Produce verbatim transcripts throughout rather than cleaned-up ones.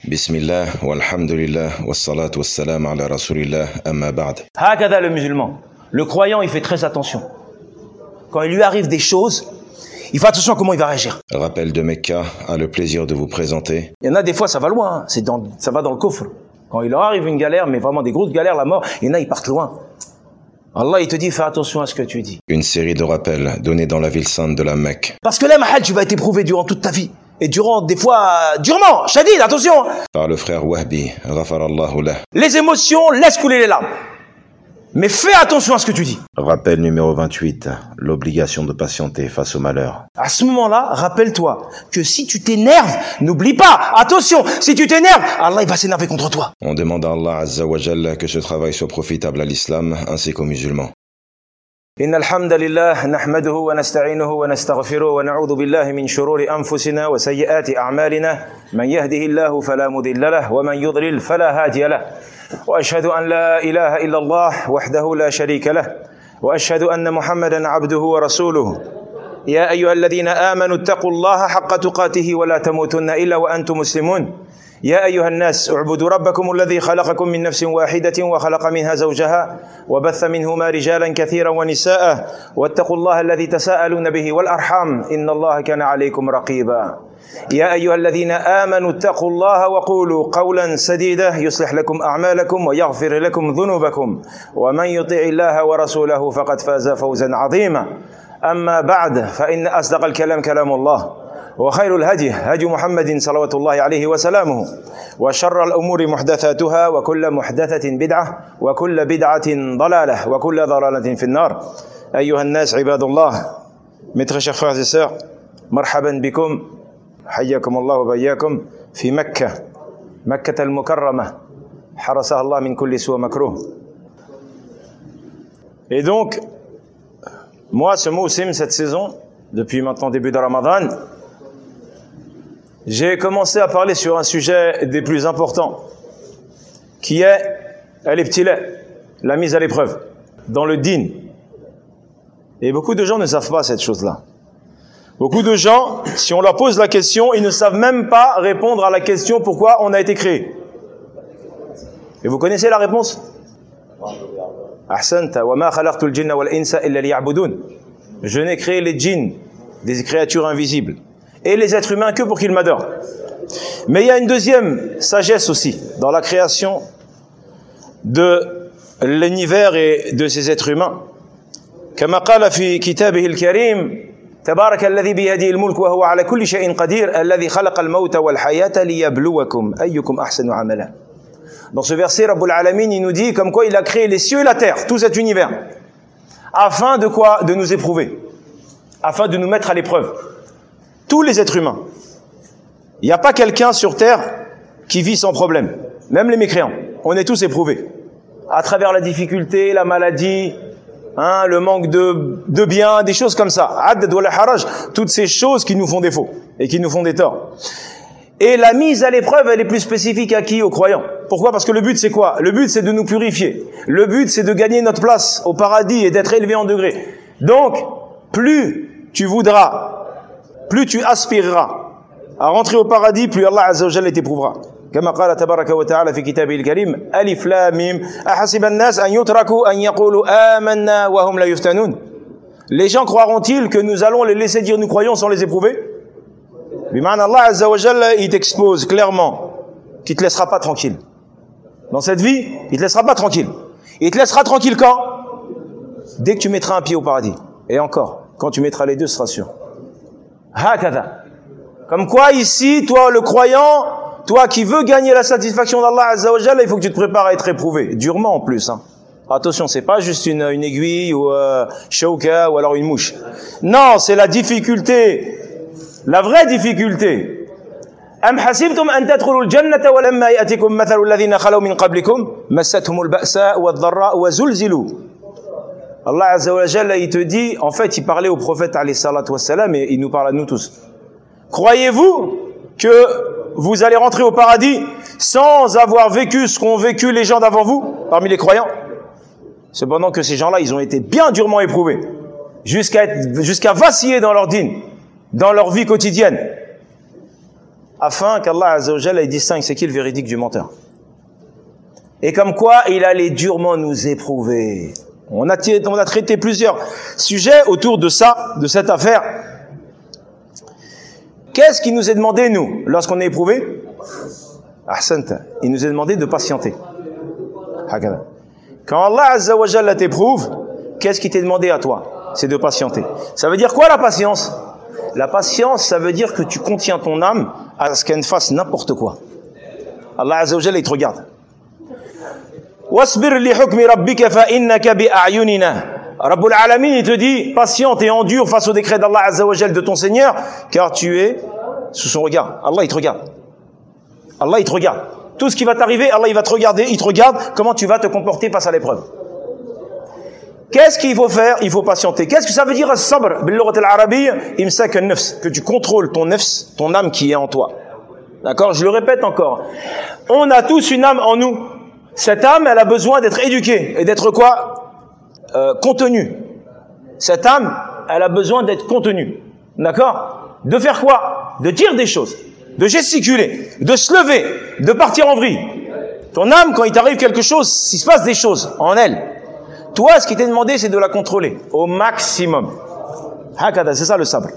Bismillah, walhamdulillah, wassalatu wassalam ala rasulillah, amma ba'd. Hakada le musulman. Le croyant, il fait très attention. Quand il lui arrive des choses, il fait attention à comment il va réagir. Rappel de Mecca a le plaisir de vous présenter. Il y en a des fois, ça va loin, hein. C'est dans, ça va dans le coffre. Quand il leur arrive une galère, mais vraiment des grosses galères, la mort, il y en a, ils partent loin. Allah, il te dit, fais attention à ce que tu dis. Une série de rappels donnés dans la ville sainte de la Mecque. Parce que là, mahal, tu vas être éprouvé durant toute ta vie. Et durant, des fois, euh, durement, shadid, attention. Par le frère Wahbi, ghafarallahu lah. Les émotions, laisse couler les larmes. Mais fais attention à ce que tu dis. Rappel numéro vingt-huit, l'obligation de patienter face au malheur. À ce moment-là, rappelle-toi que si tu t'énerves, n'oublie pas, attention, si tu t'énerves, Allah il va s'énerver contre toi. On demande à Allah Azza wa Jalla que ce travail soit profitable à l'islam ainsi qu'aux musulmans. إن الحمد لله نحمده ونستعينه ونستغفره ونعوذ بالله من شرور أنفسنا وسيئات أعمالنا من يهده الله فلا مضل له ومن يضلل فلا هادي له وأشهد أن لا إله إلا الله وحده لا شريك له وأشهد أن محمدا عبده ورسوله يا أيها الذين آمنوا اتقوا الله حق تقاته ولا تموتن إلا وأنتم مسلمون يا أيها الناس اعبدوا ربكم الذي خلقكم من نفس واحدة وخلق منها زوجها وبث منهما رجالا كثيرا ونساء واتقوا الله الذي تساءلون به والأرحام إن الله كان عليكم رقيبا يا أيها الذين آمنوا اتقوا الله وقولوا قولا سديدا يصلح لكم أعمالكم ويغفر لكم ذنوبكم ومن يطع الله ورسوله فقد فاز فوزا عظيما أما بعد فإن أصدق الكلام كلام الله وخير الهدي هدي محمد صلوات الله عليه وسلامه وشر الأمور محدثاتها وكل محدثة بدعة وكل بدعة ضلالة وكل ضلالة في النار أيها الناس عباد الله mes très chers frères et sœurs مرحبا بكم حياكم الله وبياكم في مكة مكة المكرمة حرسها الله من كل سوء مكروه. Et donc moi ce mousim cette saison depuis maintenant début de Ramadan, j'ai commencé à parler sur un sujet des plus importants, qui est al-ibtila, la mise à l'épreuve, dans le din. Et beaucoup de gens ne savent pas cette chose-là. Beaucoup de gens, si on leur pose la question, ils ne savent même pas répondre à la question pourquoi on a été créé. Et vous connaissez la réponse? Ahsanta wa ma khalaqtul jinna wal insa illa liya'budun. Je n'ai créé les djinns, des créatures invisibles, et les êtres humains que pour qu'ils m'adorent. Mais il y a une deuxième sagesse aussi dans la création de l'univers et de ces êtres humains. كما قال في كتابه الكريم تبارك الذي بيده الملك وهو على كل شيء قدير الذي خلق الموت والحياة ليبلوكم أيكم أحسن عملا. Dans ce verset, Rabbul Alamin, il nous dit comme quoi il a créé les cieux et la terre, tout cet univers, afin de quoi? De nous éprouver, afin de nous mettre à l'épreuve. Tous les êtres humains. Il n'y a pas quelqu'un sur terre qui vit sans problème. Même les mécréants. On est tous éprouvés. À travers la difficulté, la maladie, hein, le manque de, de biens, des choses comme ça. Addad wal haraj, toutes ces choses qui nous font défaut et qui nous font des torts. Et la mise à l'épreuve, elle est plus spécifique à qui? Aux croyants. Pourquoi? Parce que le but c'est quoi? Le but c'est de nous purifier. Le but c'est de gagner notre place au paradis et d'être élevé en degrés. Donc, plus tu voudras, plus tu aspireras à rentrer au paradis, plus Allah Azza wa Jalla t'éprouvera. كما قال تبارك وتعالى في كتابه الكريم ألف لام ميم أحسب الناس أن يتركوا أن يقولوا آمنا وهم لا يفتنون. Les gens croiront-ils que nous allons les laisser dire nous croyons sans les éprouver? Bima'ana Allah Azza wa Jalla il t'expose clairement qu'il te laissera pas tranquille. Dans cette vie, il te laissera pas tranquille. Il te laissera tranquille quand? Dès que tu mettras un pied au paradis. Et encore, quand tu mettras les deux, ce sera sûr. Hakada. Comme quoi ici, toi le croyant, toi qui veux gagner la satisfaction d'Allah Azza wa Jalla, il faut que tu te prépares à être éprouvé, durement en plus. Hein. Attention, c'est pas juste une, une aiguille ou euh, shauka ou alors une mouche. Non, c'est la difficulté, la vraie difficulté. Am hasibtum an tadkhulul jannata wa lamma ya'tikum mathalul ladhina khalaw min qablikum massathumul ba'sa wadh-dharra wa zulzilu. Allah Azza wa Jalla, il te dit, en fait, il parlait au prophète alayhi salatu wassalam et il nous parle à nous tous. Croyez-vous que vous allez rentrer au paradis sans avoir vécu ce qu'ont vécu les gens d'avant vous, parmi les croyants? Cependant que ces gens-là, ils ont été bien durement éprouvés, jusqu'à être, jusqu'à vaciller dans leur dîne, dans leur vie quotidienne. afin qu'Allah Azza wa Jalla distingue c'est qui le véridique du menteur. Et comme quoi, il allait durement nous éprouver. On a, on a traité plusieurs sujets autour de ça, de cette affaire. Qu'est-ce qui nous est demandé, nous, lorsqu'on est éprouvé? Ahsanta. Il nous est demandé de patienter. Quand Allah Azza wa Jalla t'éprouve, qu'est-ce qui t'est demandé à toi? C'est de patienter. Ça veut dire quoi la patience? La patience, ça veut dire que tu contiens ton âme à ce qu'elle fasse n'importe quoi. Allah Azza wa Jalla, il te regarde. Wasbir li hukmi rabbika fa innaka bi a'yunina. Rabbul Alamin, il te dit, patiente et endure face au décret d'Allah Azza wa Jalla de ton Seigneur, car tu es sous son regard. Allah, il te regarde. Allah, il te regarde. Tout ce qui va t'arriver, Allah, il va te regarder, il te regarde comment tu vas te comporter face à l'épreuve. Qu'est-ce qu'il faut faire? Il faut patienter. Qu'est-ce que ça veut dire as-sabr bil-lughat al-arabiyya? Imsak an-nafs, que tu contrôles ton nafs, ton âme qui est en toi. D'accord? Je le répète encore. On a tous une âme en nous. Cette âme, elle a besoin d'être éduquée et d'être quoi? euh, Contenue. Cette âme, elle a besoin d'être contenue. D'accord? De faire quoi? De dire des choses, de gesticuler, de se lever, de partir en vrille. Ton âme, quand il t'arrive quelque chose, s'il se passe des choses en elle, toi, ce qui t'est demandé, c'est de la contrôler au maximum. Hakada, c'est ça le sabre.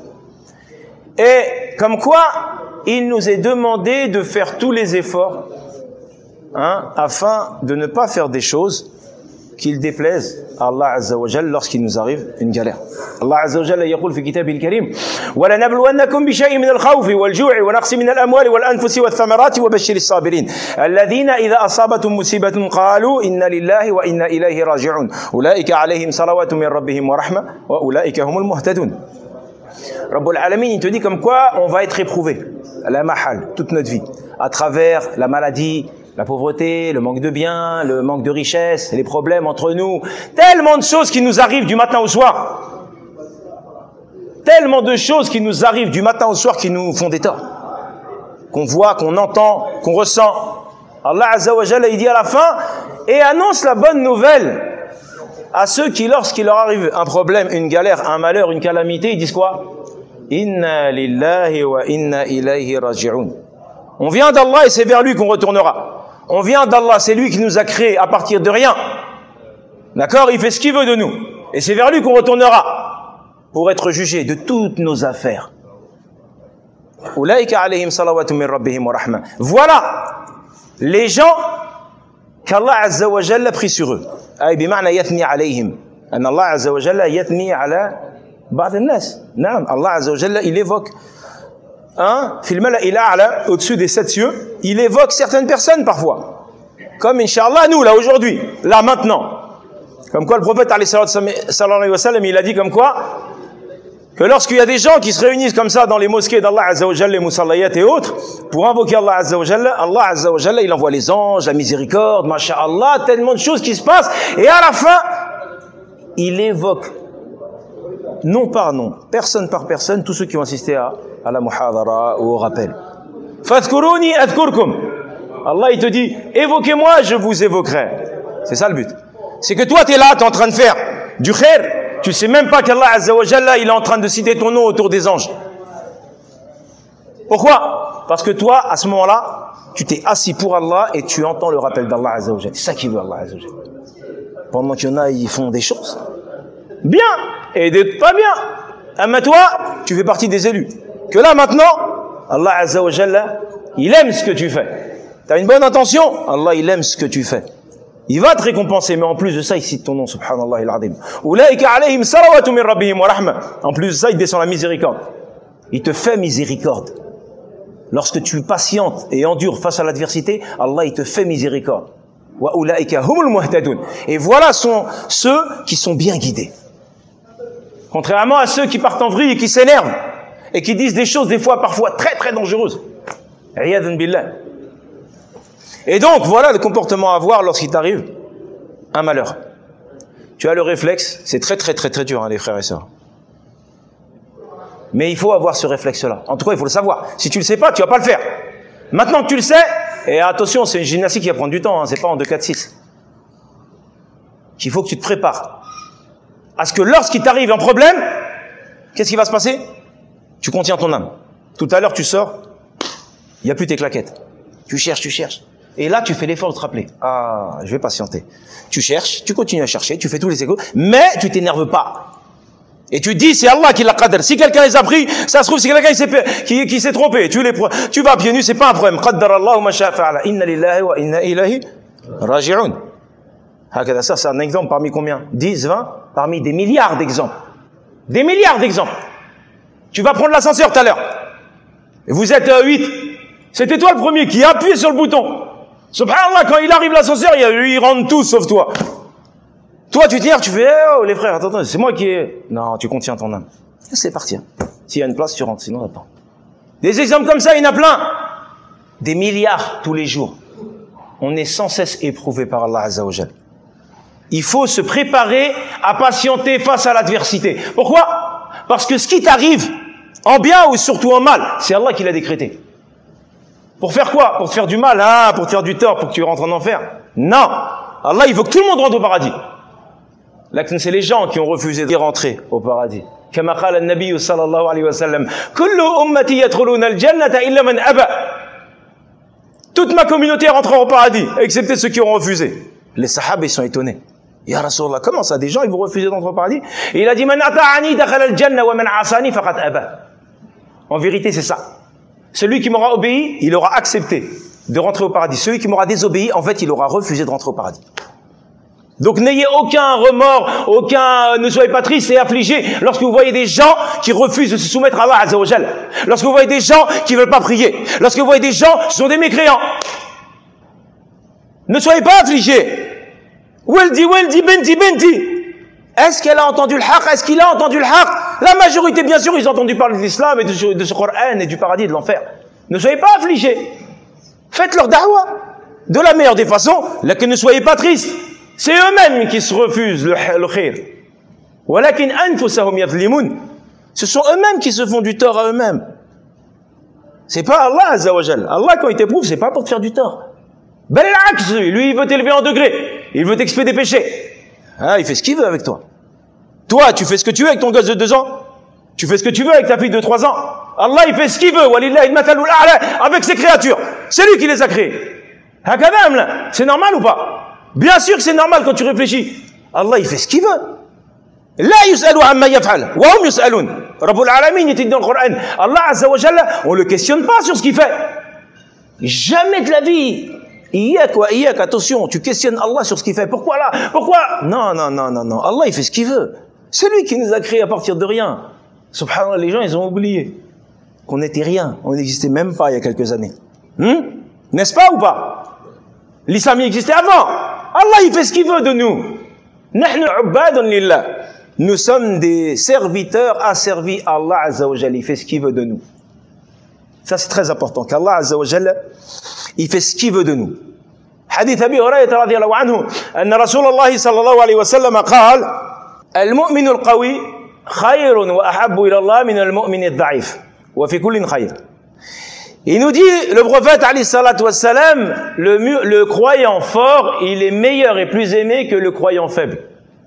Et comme quoi, il nous est demandé de faire tous les efforts, hein, afin de ne pas faire des choses qui déplaisent à Allah Azza wa Jalla lorsqu'il nous arrive une galère. Allah Azza wa Jalla يقول في كتابه الكريم ولنبلونكم بشيء من الخوف والجوع ونقص من الأموال والأنفس والثمرات وبشر الصابرين الذين إذا أصابتهم مصيبة قالوا إنا لله وإنا إليه راجعون أولئك عليهم صلوات من ربهم ورحمة وأولئك هم المهتدون. Rabbul Alamin, il te dit comme quoi on va être éprouvé, la mahal, toute notre vie, à travers la maladie, la pauvreté, le manque de biens, le manque de richesse, les problèmes entre nous, tellement de choses qui nous arrivent du matin au soir. Tellement de choses qui nous arrivent du matin au soir qui nous font des torts. Qu'on voit, qu'on entend, qu'on ressent. Allah Azza wa Jalla, il dit à la fin, et annonce la bonne nouvelle à ceux qui, lorsqu'il leur arrive un problème, une galère, un malheur, une calamité, ils disent quoi? Inna lillahi wa inna ilayhi raji'un. On vient d'Allah et c'est vers lui qu'on retournera. On vient d'Allah, c'est lui qui nous a créés à partir de rien. D'accord? Il fait ce qu'il veut de nous. Et c'est vers lui qu'on retournera pour être jugé de toutes nos affaires. Ulaika alayhim salawatu min rabbihim wa rahma. Voilà les gens qu'Allah Azza wa Jalla a pris sur eux. Ay bima'na yathni alayhim. An Allah Azza wa Jalla yathni ala ba'd an-nas. Naam, Allah Azza wa Jalla, il évoque Hein, au-dessus des sept cieux, il évoque certaines personnes parfois. Comme Inch'Allah, nous, là, aujourd'hui, là, maintenant. Comme quoi, le prophète, sallallahu alayhi wa sallam, il a dit comme quoi, que lorsqu'il y a des gens qui se réunissent comme ça dans les mosquées d'Allah Azza wa Jalla, les musallayat et autres, pour invoquer Allah Azza wa Jalla, Allah Azza wa Jalla, il envoie les anges, la miséricorde, masha'Allah, tellement de choses qui se passent, et à la fin, il évoque, non par nom, personne par personne, tous ceux qui ont assisté à à la muhadara ou au rappel. Fadhkuruni adhkurkum. Allah, il te dit, évoquez-moi, je vous évoquerai. C'est ça le but. C'est que toi, tu es là, tu es en train de faire du khair. Tu sais même pas qu'Allah Azza wa Jalla, il est en train de citer ton nom autour des anges. Pourquoi? Parce que toi, à ce moment-là, tu t'es assis pour Allah et tu entends le rappel d'Allah Azza wa Jalla. C'est ça qu'il veut, Allah Azza wa Jalla. Pendant qu'il y en a, ils font des choses bien et des pas bien. Mais toi, tu fais partie des élus. Que là maintenant, Allah Azza wa Jalla, il aime ce que tu fais. Tu as une bonne intention, Allah il aime ce que tu fais. Il va te récompenser, mais en plus de ça, il cite ton nom, subhanallah il-azim. Ulaika alayhim salawatu min rabbihim wa rahma. En plus de ça, il descend la miséricorde. Il te fait miséricorde. Lorsque tu patientes et endures face à l'adversité, Allah il te fait miséricorde. Wa ulaika humul muhtadun. Et voilà sont ceux qui sont bien guidés. Contrairement à ceux qui partent en vrille et qui s'énervent. Et qui disent des choses, des fois, parfois, très, très dangereuses. Iyadhan billah. Et donc, voilà le comportement à avoir lorsqu'il t'arrive un malheur. Tu as le réflexe, c'est très, très, très, très dur, hein, les frères et sœurs. Mais il faut avoir ce réflexe-là. En tout cas, il faut le savoir. Si tu le sais pas, tu vas pas le faire. Maintenant que tu le sais, et attention, c'est une gymnastique qui va prendre du temps, hein, c'est pas en deux, quatre, six. Il faut que tu te prépares. À ce que lorsqu'il t'arrive un problème, qu'est-ce qui va se passer? Tu contiens ton âme. Tout à l'heure, tu sors, il n'y a plus tes claquettes. Tu cherches, tu cherches. Et là, tu fais l'effort de te rappeler. Ah, je vais patienter. Tu cherches, tu continues à chercher, tu fais tous les échos, mais tu t'énerves pas. Et tu dis, c'est Allah qui l'a qadr. Si quelqu'un les a pris, ça se trouve, c'est quelqu'un qui s'est, qui, qui s'est trompé. Tu les, tu vas pieds nus, c'est pas un problème. Qaddar Allah ma sha'a fa'ala. Inna lillahi wa inna ilayhi raji'un. Ça, c'est un exemple parmi combien? dix, vingt? Parmi des milliards d'exemples. Des milliards d'exemples. Tu vas prendre l'ascenseur tout à l'heure. Et vous êtes euh, huit. C'était toi le premier qui a appuyé sur le bouton. Subhanallah, quand il arrive l'ascenseur, ils rentrent tous sauf toi. Toi, tu t'énerves, tu fais, oh, les frères, attends, attends, c'est moi qui ai... Non, tu contiens ton âme. Laisse-les partir. S'il y a une place, tu rentres, sinon, attends. Des exemples comme ça, il y en a plein. Des milliards tous les jours. On est sans cesse éprouvé par Allah Azza wa Jal. Il faut se préparer à patienter face à l'adversité. Pourquoi? Parce que ce qui t'arrive, en bien ou surtout en mal, c'est Allah qui l'a décrété. Pour faire quoi? Pour te faire du mal, hein, pour te faire du tort, pour que tu rentres en enfer? Non. Allah, il veut que tout le monde rentre au paradis. Là, c'est les gens qui ont refusé de rentrer au paradis. Comme a dit le Nabi sallallahu alayhi wa sallam, kullu ummati yadkhuluna al-jannata illa man aba. Toute ma communauté rentrera au paradis, excepté ceux qui ont refusé. Les sahaba, ils sont étonnés. Ya Rasulallah, comment ça, des gens, ils vont refuser d'entrer au paradis? Et il a dit, man ata'ani dakhala al-janna wa man asani faqad aba. En vérité, c'est ça. Celui qui m'aura obéi, il aura accepté de rentrer au paradis. Celui qui m'aura désobéi, en fait, il aura refusé de rentrer au paradis. Donc n'ayez aucun remords, aucun, ne soyez pas tristes et affligés lorsque vous voyez des gens qui refusent de se soumettre à Allah Azza wa Jal. Lorsque vous voyez des gens qui ne veulent pas prier. Lorsque vous voyez des gens qui sont des mécréants. Ne soyez pas affligés. Weldi, weldi, benti, benti. Est-ce qu'elle a entendu le haqq? Est-ce qu'il a entendu le haqq? La majorité, bien sûr, ils ont entendu parler de l'islam et de ce, de ce Coran et du paradis et de l'enfer. Ne soyez pas affligés. Faites leur da'wah. De la meilleure des façons, là que ne soyez pas tristes. C'est eux-mêmes qui se refusent le, le khir. Walakin anfusahum yadhlimun. Ce sont eux-mêmes qui se font du tort à eux-mêmes. C'est pas Allah Azza wa Jal. Allah, quand il t'éprouve, c'est pas pour te faire du tort. Ben l'aks, lui, il veut t'élever en degré. Il veut t'expier des péchés. Ah, il fait ce qu'il veut avec toi. Toi, tu fais ce que tu veux avec ton gosse de deux ans. Tu fais ce que tu veux avec ta fille de trois ans. Allah, il fait ce qu'il veut. Walillahi al-mathalul a'la avec ses créatures. C'est lui qui les a créées. Hakadam, là. C'est normal ou pas? Bien sûr que c'est normal quand tu réfléchis. Allah, il fait ce qu'il veut. La yus'alu amma yaf'al. Wa hum yus'alun. Rabbul alamin, il dit dans le Coran. Allah Azza wa Jalla, on le questionne pas sur ce qu'il fait. Jamais de la vie. Iyak wa iyak, attention, tu questionnes Allah sur ce qu'il fait. Pourquoi là? Pourquoi? Non, non, non, non, non. Allah, il fait ce qu'il veut. C'est lui qui nous a créés à partir de rien. Subhanallah, les gens, ils ont oublié qu'on n'était rien. On n'existait même pas il y a quelques années. Hmm? N'est-ce pas ou pas? L'islam existait avant. Allah, il fait ce qu'il veut de nous. Nahnu ubadun lillah. Nous sommes des serviteurs asservis à Allah Azza wa Jalla. Il fait ce qu'il veut de nous. Ça, c'est très important. Qu'Allah Azza wa Jalla, il fait ce qu'il veut de nous. Hadith Abi Hurayrata radiyallahu anhu, anna Rasulullah sallallahu alayhi wa sallam قال المؤمن القوي خير وأحب إلى الله من المؤمن الضعيف وفي كل خير. Il nous dit, le prophète alayhi salatu wassalam, le, le croyant fort, il est meilleur et plus aimé que le croyant faible.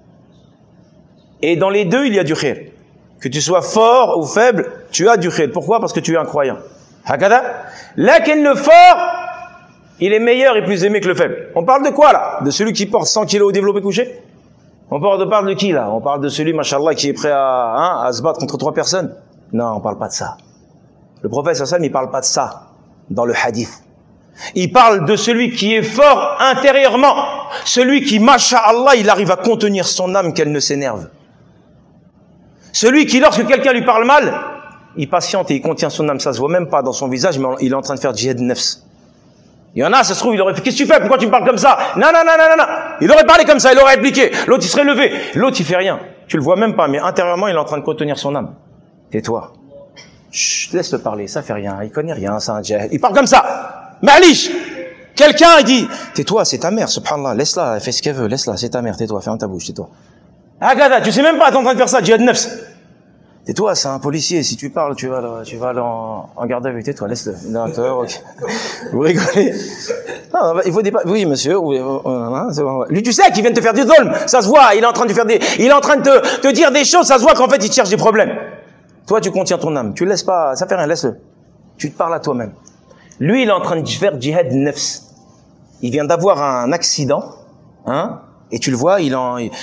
Et dans les deux, il y a du khir. Que tu sois fort ou faible, tu as du khir. Pourquoi? Parce que tu es un croyant. Hakada. Lakin le fort, il est meilleur et plus aimé que le faible. On parle de quoi là? De celui qui porte cent kilos au développé couché? On parle de, parle de qui là? On parle de celui, machallah, qui est prêt à, hein, à se battre contre trois personnes? Non, on parle pas de ça. Le prophète sallam, il parle pas de ça dans le hadith. Il parle de celui qui est fort intérieurement. Celui qui, masha'Allah, il arrive à contenir son âme qu'elle ne s'énerve. Celui qui, lorsque quelqu'un lui parle mal, il patiente et il contient son âme. Ça se voit même pas dans son visage, mais il est en train de faire djihad nafs. Il y en a, ça se trouve, il aurait fait, qu'est-ce que tu fais? Pourquoi tu me parles comme ça? Non, non, non, non, non, non. Il aurait parlé comme ça, il aurait répliqué. L'autre, il serait levé. L'autre, il fait rien. Tu le vois même pas, mais intérieurement, il est en train de contenir son âme. Tais-toi. Chut, laisse-le parler, ça fait rien. Il connaît rien, c'est un djihad. Il parle comme ça. Ma'lish. Quelqu'un, il dit, tais-toi, c'est ta mère, subhanallah. Laisse-la, elle fait ce qu'elle veut. Laisse-la, c'est ta mère, tais-toi, ferme ta bouche, tais-toi. Ah, gada, tu sais même pas, t'es en train de faire ça, djihad nafs. Tais-toi, c'est un policier. Si tu parles, tu vas, tu vas aller en, en garde à vue. Tais-toi, laisse-le. D'accord, ok. Vous rigolez? Non, il faut des, oui, monsieur. Oui, c'est bon. Lui, tu sais qu'il vient de te faire du dolm. Ça se voit. Il est en train de faire des, il est en train de te, te dire des choses. Ça se voit qu'en fait, il te cherche des problèmes. Toi, tu contiens ton âme. Tu le laisses pas, ça fait rien, laisse-le. Tu te parles à toi-même. Lui, il est en train de faire djihad nafs. Il vient d'avoir un accident, hein, et tu le vois, il en... Il...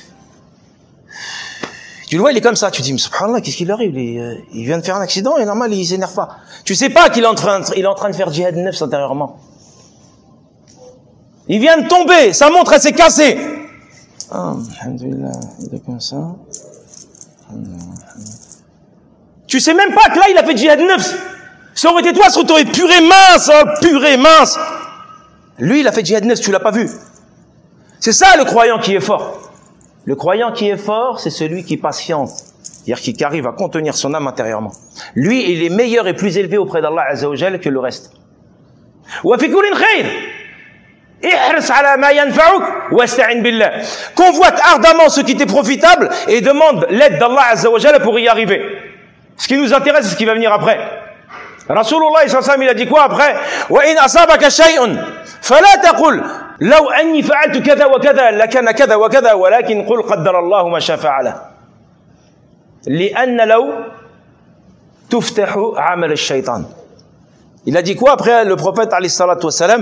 Tu le vois, il est comme ça. Tu te dis, mais subhanallah, qu'est-ce qui lui arrive? il, il vient de faire un accident et normal, il s'énerve pas. Tu sais pas qu'il est en train, il est en train de faire djihad nafs intérieurement. Il vient de tomber, sa montre, elle s'est cassée. Ah, alhamdoulilah, il est comme ça. Tu sais même pas que là, il a fait djihad nafs. Ça aurait été toi, ça aurait été purée mince, oh, purée mince. Lui, il a fait djihad nafs, tu l'as pas vu. C'est ça le croyant qui est fort. Le croyant qui est fort, c'est celui qui patiente. C'est-à-dire qui arrive à contenir son âme intérieurement. Lui, il est meilleur et plus élevé auprès d'Allah Azza wa Jal que le reste. Wa fi kullin khair. Ihris ala ma yanfa'uk wasta'in billah. Convoite ardemment ce qui t'est profitable et demande l'aide d'Allah Azza wa Jal pour y arriver. Ce qui nous intéresse, c'est ce qui va venir après. Rasulullah sallallahu alayhi wa sallam, il a dit quoi après? Wa in asabaka shay'un fala taqul law anni fa'altu kadha wa kadha lakana kadha wa kadha walakin qul qaddara Allah ma sha'a fa'ala. Li'anna law tuftahu 'amal ash-shaytan. Il a dit quoi après le prophète alayhi salatu wa salam?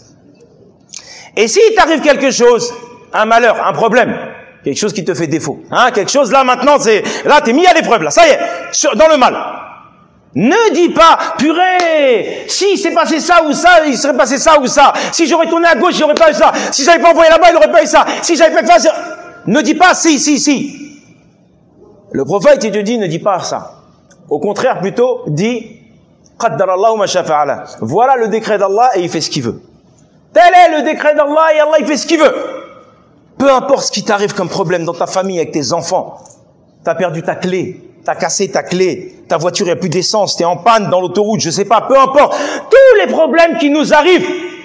Et s'il t'arrive quelque chose, un malheur, un problème, quelque chose qui te fait défaut, hein, quelque chose là maintenant, c'est là t'es mis à l'épreuve là, ça y est, sur, dans le mal. Ne dis pas, purée, si c'est passé ça ou ça, il serait passé ça ou ça. Si j'aurais tourné à gauche, j'aurais pas eu ça. Si j'avais pas envoyé là-bas, il aurait pas eu ça. Si j'avais pas fait ça, ne dis pas si, si, si. Le prophète, il te dit, ne dis pas ça. Au contraire, plutôt, dis, qaddarallahu ma sha'a fa'ala. Voilà le décret d'Allah et il fait ce qu'il veut. Tel est le décret d'Allah et Allah, il fait ce qu'il veut. Peu importe ce qui t'arrive comme problème dans ta famille avec tes enfants. T'as perdu ta clé. T'as cassé ta clé, ta voiture n'a plus d'essence, t'es en panne dans l'autoroute, je sais pas, peu importe. Tous les problèmes qui nous arrivent.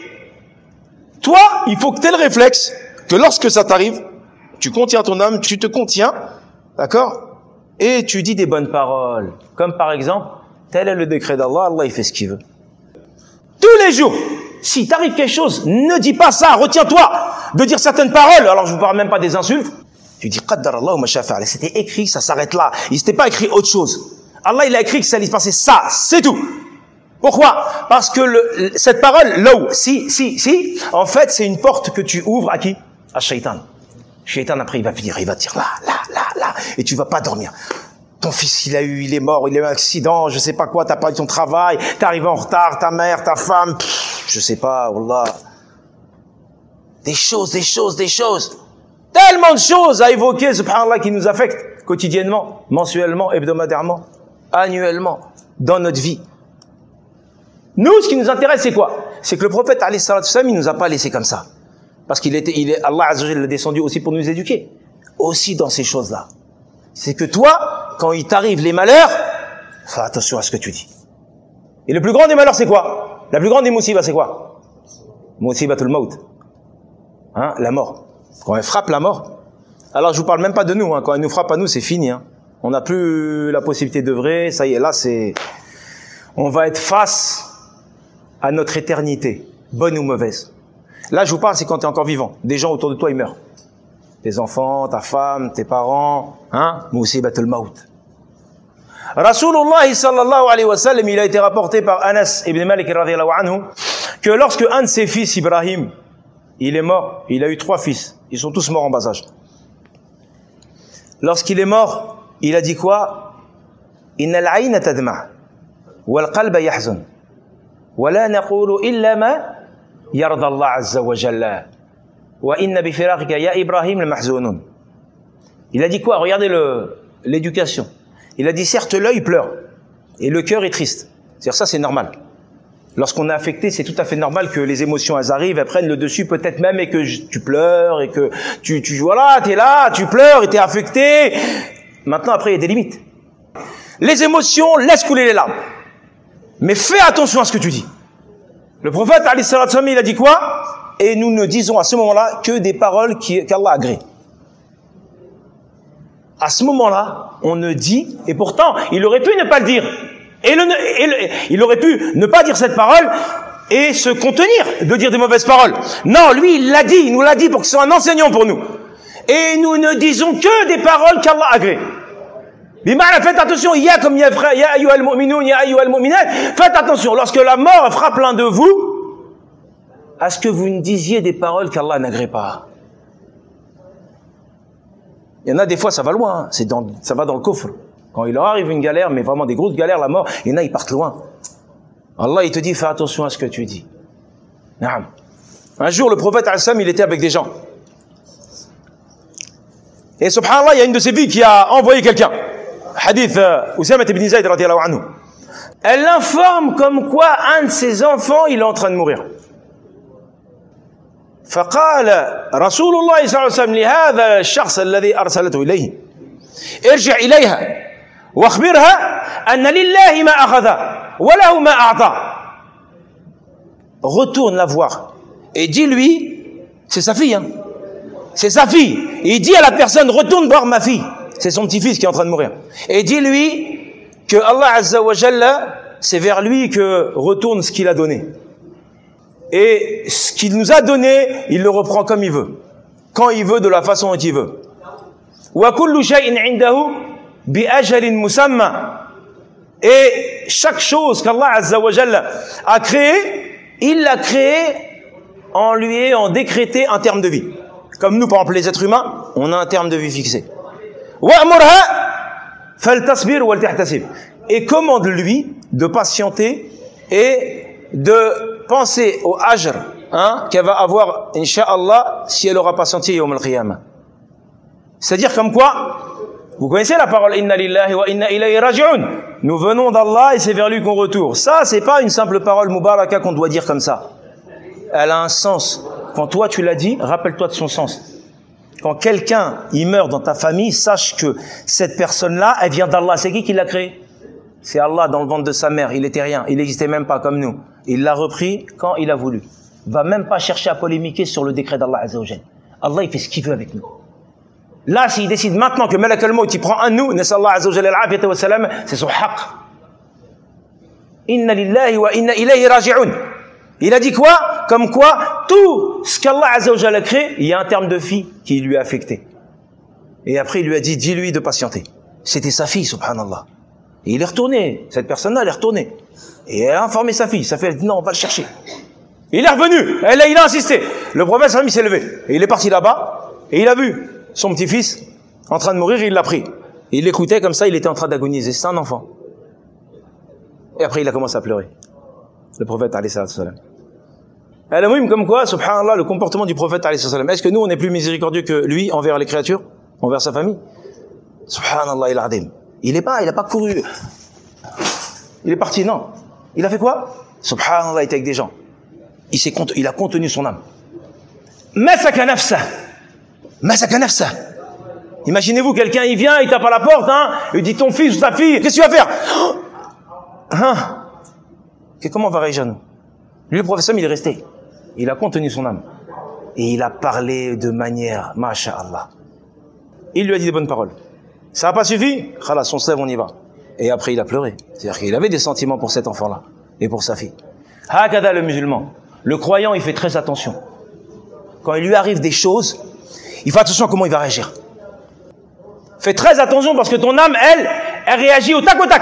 Toi, il faut que tu aies le réflexe, que lorsque ça t'arrive, tu contiens ton âme, tu te contiens, d'accord? Et tu dis des bonnes paroles. Comme par exemple, tel est le décret d'Allah, Allah il fait ce qu'il veut. Tous les jours, si t'arrive quelque chose, ne dis pas ça, retiens-toi de dire certaines paroles. Alors je vous parle même pas des insultes. Tu dis, qaddarallahu ma sha'a fa'ala. C'était écrit, ça s'arrête là. Il s'était pas écrit autre chose. Allah, il a écrit que ça allait se passer ça, c'est tout. Pourquoi? Parce que le, cette parole, là, si, si, si, en fait, c'est une porte que tu ouvres à qui? À Shaitan. Shaitan, après, il va venir, il va te dire là, là, là, là, et tu vas pas dormir. Ton fils, il a eu, il est mort, il a eu un accident, je sais pas quoi, t'as pas eu ton travail, t'es arrivé en retard, ta mère, ta femme, pff, je sais pas, wallah. Des choses, des choses, des choses. Tellement de choses à évoquer, subhanallah, qui nous affectent quotidiennement, mensuellement, hebdomadairement, annuellement, dans notre vie. Nous, ce qui nous intéresse, c'est quoi? C'est que le prophète, alayhi salatu wassalam, il nous a pas laissé comme ça. Parce qu'il était, il est, Allah azza wa jalla l'a descendu aussi pour nous éduquer. Aussi dans ces choses-là. C'est que toi, quand il t'arrive les malheurs, fais attention à ce que tu dis. Et le plus grand des malheurs, c'est quoi? La plus grande des musibas, c'est quoi? Musibatul maut. Hein, la mort. Quand elle frappe la mort, alors je vous parle même pas de nous, hein. Quand elle nous frappe à nous, c'est fini. Hein. On n'a plus la possibilité d'œuvrer, ça y est, là, c'est, on va être face à notre éternité, bonne ou mauvaise. Là, je vous parle, c'est quand tu es encore vivant. Des gens autour de toi, ils meurent. Tes enfants, ta femme, tes parents, hein, musibatul maut. Rasulullah sallallahu alayhi wa sallam, il a été rapporté par Anas ibn Malik radhiyallahu anhu que lorsque un de ses fils, Ibrahim, il est mort, il a eu trois fils. Ils sont tous morts en bas âge. Lorsqu'il est mort, il a dit quoi? Inna al-ayna tadma' wal qalba yahzun wa la naqulu illa ma yarda Allah azza wa jalla wa inna bi firaqika ya Ibrahim la mahzunun. Il a dit quoi? Regardez le l'éducation. Il a dit certes l'œil pleure et le cœur est triste. C'est-à-dire ça c'est normal. Lorsqu'on est affecté, c'est tout à fait normal que les émotions, elles arrivent, elles prennent le dessus, peut-être même, et que tu pleures, et que tu, tu, voilà, t'es là, tu pleures, et t'es affecté. Maintenant, après, il y a des limites. Les émotions, laisse couler les larmes. Mais fais attention à ce que tu dis. Le prophète, alayhi salatu wassalam, il a dit quoi? Et nous ne disons à ce moment-là que des paroles qui, qu'Allah agrée. À ce moment-là, on ne dit, et pourtant, il aurait pu ne pas le dire. Et, le, et le, il aurait pu ne pas dire cette parole et se contenir de dire des mauvaises paroles. Non, lui, il l'a dit, il nous l'a dit pour que ce soit un enseignant pour nous. Et nous ne disons que des paroles qu'Allah agrée. Bima'na, faites attention, il y a comme il y a frère, ya ayyuhal mu'minun, ya ayyuhal mu'minat, faites attention, lorsque la mort frappe l'un de vous, à ce que vous ne disiez des paroles qu'Allah n'agrée pas. Il y en a des fois, ça va loin, hein. C'est dans, ça va dans le coffre. Quand il leur arrive une galère, mais vraiment des grosses galères, la mort, il y en a, ils partent loin. Allah, il te dit, fais attention à ce que tu dis. Naam. Un jour, le prophète, il était avec des gens. Et subhanallah, il y a une de ses filles qui a envoyé quelqu'un. Hadith euh, Usama ibn Zayd radiyallahu anhu. Elle l'informe comme quoi un de ses enfants, il est en train de mourir. فقال رسول الله صلى الله عليه وسلم لهذا الشخص الذي أرسلته إليه ارجع إليها واخبرها أن لله ما أخذ وله ما أعطى. Retourne la voir et dis-lui, c'est sa fille, hein. C'est sa fille. Et il dit à la personne, retourne voir ma fille. C'est son petit-fils qui est en train de mourir. Et dis-lui que Allah Azza wa Jalla, c'est vers lui que retourne ce qu'il a donné. Et ce qu'il nous a donné, il le reprend comme il veut. Quand il veut, de la façon dont il veut. Wa kullu shay'in 'indahu bi ajalin musamma. Et chaque chose qu'Allah Azza wa Jalla a créée, il l'a créée en lui ayant décrété un terme de vie. Comme nous, par exemple, les êtres humains, on a un terme de vie fixé. وَأْمُرْهَا فَلْتَصْبِرْ وَلْتَحْتَسِبْ. Et commande-lui de patienter et de penser au ajr, hein, qu'elle va avoir, incha'Allah, si elle aura patienté yawm al-qiyamah. C'est-à-dire comme quoi, vous connaissez la parole inna lillahi wa inna ilayhi raji'un. Nous venons d'Allah et c'est vers lui qu'on retourne. Ça, c'est pas une simple parole mubaraka qu'on doit dire comme ça. Elle a un sens. Quand toi tu l'as dit, rappelle-toi de son sens. Quand quelqu'un il meurt dans ta famille, sache que cette personne-là, elle vient d'Allah. C'est qui qui l'a créé? C'est Allah dans le ventre de sa mère. Il était rien, il n'existait même pas comme nous. Il l'a repris quand il a voulu. Va même pas chercher à polémiquer sur le décret d'Allah Azza wa Jal. Allah il fait ce qu'il veut avec nous. Là, s'il décide maintenant que Malak al-Maut il prend un de nous, nasallahu Azza wa Jal al-afiyata wa salam, c'est son haqq. Inna lillahi wa inna ilayhi raji'un. Il a dit quoi? Comme quoi, tout ce qu'Allah Azza wa Jalla a créé, il y a un terme de fille qui lui a affecté. Et après, il lui a dit, dis-lui de patienter. C'était sa fille, subhanallah. Et il est retourné. Cette personne-là, elle est retournée. Et elle a informé sa fille. Sa fille, elle a dit, non, on va le chercher. Il est revenu. Elle, il a insisté. Le prophète, il s'est levé. Et il est parti là-bas. Et il a vu son petit-fils en train de mourir. Et il l'a pris. Et il l'écoutait comme ça. Il était en train d'agoniser. C'est un enfant. Et après, il a commencé à pleurer. Le prophète, alayhi salam. Elle a même comme quoi, subhanallah, le comportement du prophète, alayhi salam. Est-ce que nous, on est plus miséricordieux que lui envers les créatures, envers sa famille? Subhanallah, il adim. Il est pas, il a pas couru. Il est parti, non. Il a fait quoi? Subhanallah, il était avec des gens. Il s'est, il a contenu son âme. Masaka nafsa. Masaka nafsa. Imaginez-vous, quelqu'un, il vient, il tape à la porte, hein, il dit ton fils ou ta fille, qu'est-ce que tu vas faire? Hein? Et comment on va réagir, nous? Lui, le professeur, il est resté. Il a contenu son âme. Et il a parlé de manière, masha'Allah. Il lui a dit des bonnes paroles. Ça n'a pas suffi? Khalas, on se lève, on y va. Et après, il a pleuré. C'est-à-dire qu'il avait des sentiments pour cet enfant-là. Et pour sa fille. Hakada, le musulman. Le croyant, il fait très attention. Quand il lui arrive des choses, il fait attention à comment il va réagir. Fais très attention parce que ton âme, elle, elle réagit au tac au tac.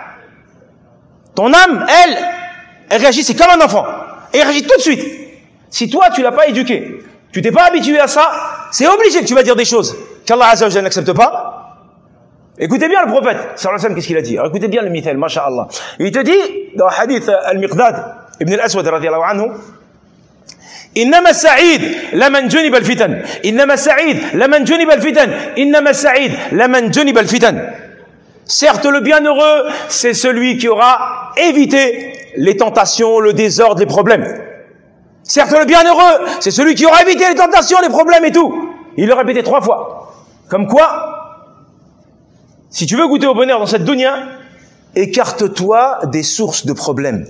Ton âme, elle, elle réagit, c'est comme un enfant. Et elle réagit tout de suite. Si toi, tu l'as pas éduqué, tu t'es pas habitué à ça, c'est obligé que tu vas dire des choses qu'Allah Azza wa Jalla n'accepte pas. Écoutez bien le prophète, sallallahu alayhi wa sallam, qu'est-ce qu'il a dit? Alors, écoutez bien le mithal, masha'Allah. Il te dit, dans le hadith Al-Miqdad, Ibn al-Aswad, radiyallahu anhu, إنما السعيد لمن جنب الفتن إنما السعيد لمن جنب الفتن إنما السعيد لمن جنب الفتن. Certes, le bienheureux, c'est celui qui aura évité les tentations, le désordre, les problèmes. Certes, le bienheureux, c'est celui qui aura évité les tentations, les problèmes et tout. Il le répétait trois fois. Comme quoi, si tu veux goûter au bonheur dans cette dunya, écarte-toi des sources de problèmes.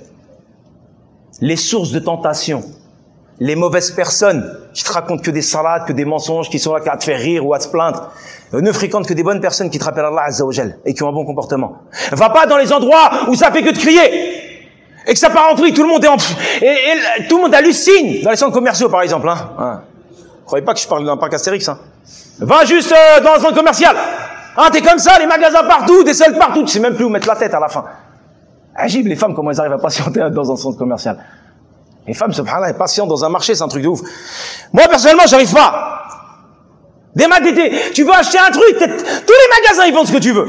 Les sources de tentation. Les mauvaises personnes qui te racontent que des salades, que des mensonges, qui sont là qu'à te faire rire ou à te plaindre. Ne fréquente que des bonnes personnes qui te rappellent Allah Azza wa Jal et qui ont un bon comportement. Va pas dans les endroits où ça fait que de crier et que ça part en truc, tout le monde est en... Et, et tout le monde hallucine. Dans les centres commerciaux, par exemple. Hein. Hein. Croyez pas que je parle d'un parc Astérix. Hein. Va juste euh, dans un centre commercial. Ah, t'es comme ça, les magasins partout, des selles partout, tu sais même plus où mettre la tête à la fin. Agib, les femmes, comment elles arrivent à patienter dans un centre commercial. Les femmes, subhanallah, elles patientent dans un marché, c'est un truc de ouf. Moi, personnellement, j'arrive pas. Des magasins, tu veux acheter un truc, tous les magasins, ils vendent ce que tu veux.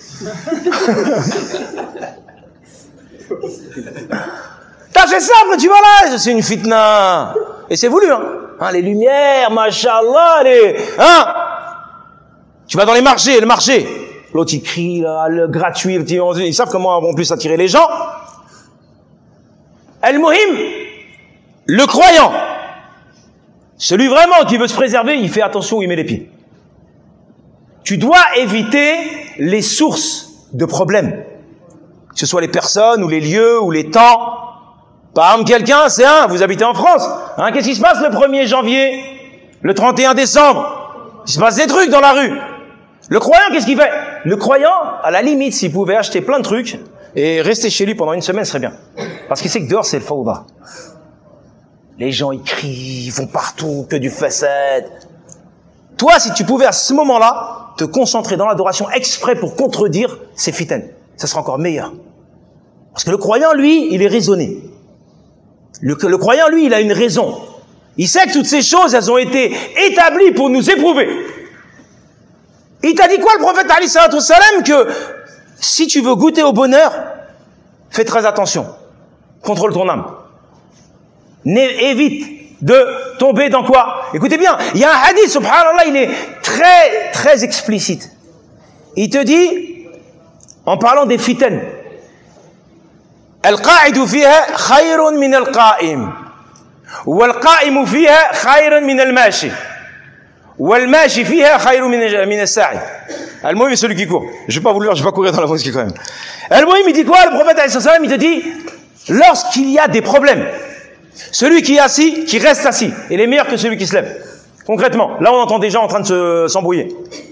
T'as fait ça, après tu vas là, c'est une fitna. Et c'est voulu, hein. hein les lumières, machallah, les, hein. Tu vas dans les marchés, le marché. L'autre, il crie, là, le gratuit, ils savent comment on peut attirer les gens. Al-Muhim, le croyant, celui vraiment qui veut se préserver, il fait attention où il met les pieds. Tu dois éviter les sources de problèmes. Que ce soit les personnes, ou les lieux, ou les temps. Par exemple, quelqu'un, c'est un, vous habitez en France. Hein, qu'est-ce qui se passe le premier janvier? Le trente et un décembre? Il se passe des trucs dans la rue. Le croyant, qu'est-ce qu'il fait? Le croyant, à la limite, s'il pouvait acheter plein de trucs et rester chez lui pendant une semaine, ce serait bien. Parce qu'il sait que dehors, c'est le fawda. Les gens, ils crient, ils vont partout, que du façade. Toi, si tu pouvais à ce moment-là te concentrer dans l'adoration exprès pour contredire ces fitaines, ça sera encore meilleur. Parce que le croyant, lui, il est raisonné. Le, le croyant, lui, il a une raison. Il sait que toutes ces choses, elles ont été établies pour nous éprouver. Il t'a dit quoi, le prophète alayhi salatu wassalam? Que si tu veux goûter au bonheur, fais très attention. Contrôle ton âme. Né, évite de tomber dans quoi? Écoutez bien, il y a un hadith, subhanallah, il est très, très explicite. Il te dit, en parlant des fitaines, Al-qa'idu fiha khayrun min al-qa'im. Wal-qa'imu fiha khayrun min al-mashi. Wal-mashi fiha khayrun min al-sa'i. Al-Muhim est celui qui court. Je vais pas vouloir, je vais pas courir dans la mosquée quand même. Al-Muhim, il dit quoi? Le prophète, alayhi salam, il te dit, lorsqu'il y a des problèmes, celui qui est assis, qui reste assis, il est meilleur que celui qui se lève. Concrètement, là on entend des gens en train de se, s'embrouiller.